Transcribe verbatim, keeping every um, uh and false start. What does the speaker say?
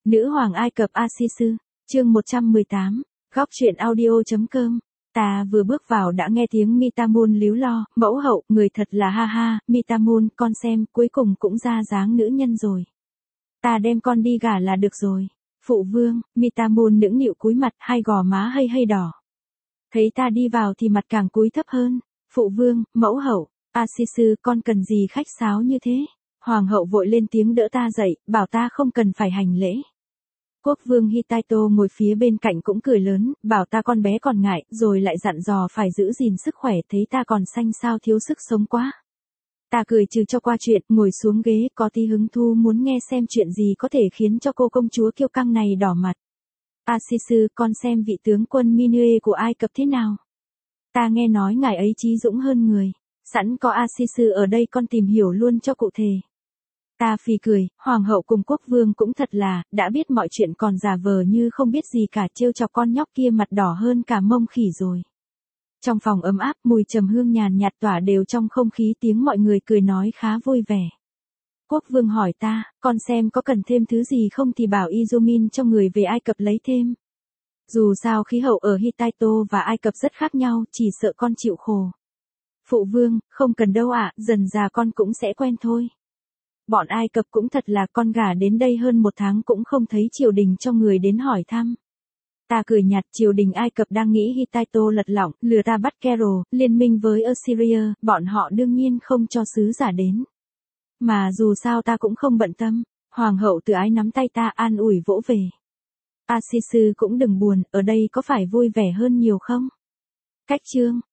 Nữ hoàng Ai Cập Asisu, chương một trăm mười tám, góc truyện audio.com. Ta vừa bước vào đã nghe tiếng Mitamun líu lo, mẫu hậu, người thật là ha ha, Mitamun, con xem, cuối cùng cũng ra dáng nữ nhân rồi. Ta đem con đi gả là được rồi. Phụ vương, Mitamun nũng nịu cúi mặt, hai gò má hay hay đỏ. Thấy ta đi vào thì mặt càng cúi thấp hơn. Phụ vương, mẫu hậu, Asisu, con cần gì khách sáo như thế? Hoàng hậu vội lên tiếng đỡ ta dậy, bảo ta không cần phải hành lễ. Quốc vương Hittito ngồi phía bên cạnh cũng cười lớn, bảo ta con bé còn ngại, rồi lại dặn dò phải giữ gìn sức khỏe, thấy ta còn xanh sao thiếu sức sống quá. Ta cười trừ cho qua chuyện, ngồi xuống ghế, có tí hứng thú muốn nghe xem chuyện gì có thể khiến cho cô công chúa kiêu căng này đỏ mặt. Asisu, con xem vị tướng quân Minue của Ai Cập thế nào? Ta nghe nói ngài ấy trí dũng hơn người. Sẵn có Asisu ở đây con tìm hiểu luôn cho cụ thể. Ta phì cười, hoàng hậu cùng quốc vương cũng thật là, đã biết mọi chuyện còn giả vờ như không biết gì cả, trêu chọc con nhóc kia mặt đỏ hơn cả mông khỉ rồi. Trong phòng ấm áp, mùi trầm hương nhàn nhạt tỏa đều trong không khí, tiếng mọi người cười nói khá vui vẻ. Quốc vương hỏi ta, con xem có cần thêm thứ gì không thì bảo Izumin cho người về Ai Cập lấy thêm. Dù sao khí hậu ở Hittito và Ai Cập rất khác nhau, chỉ sợ con chịu khổ. Phụ vương, không cần đâu ạ, dần già con cũng sẽ quen thôi. Bọn Ai Cập cũng thật là, con gả đến đây hơn một tháng cũng không thấy triều đình cho người đến hỏi thăm. Ta cười nhạt, triều đình Ai Cập đang nghĩ Hittito lật lọng, lừa ta bắt Kero, liên minh với Assyria, bọn họ đương nhiên không cho sứ giả đến. Mà dù sao ta cũng không bận tâm, hoàng hậu từ ái nắm tay ta an ủi vỗ về. Asisu cũng đừng buồn, ở đây có phải vui vẻ hơn nhiều không? Cách chương.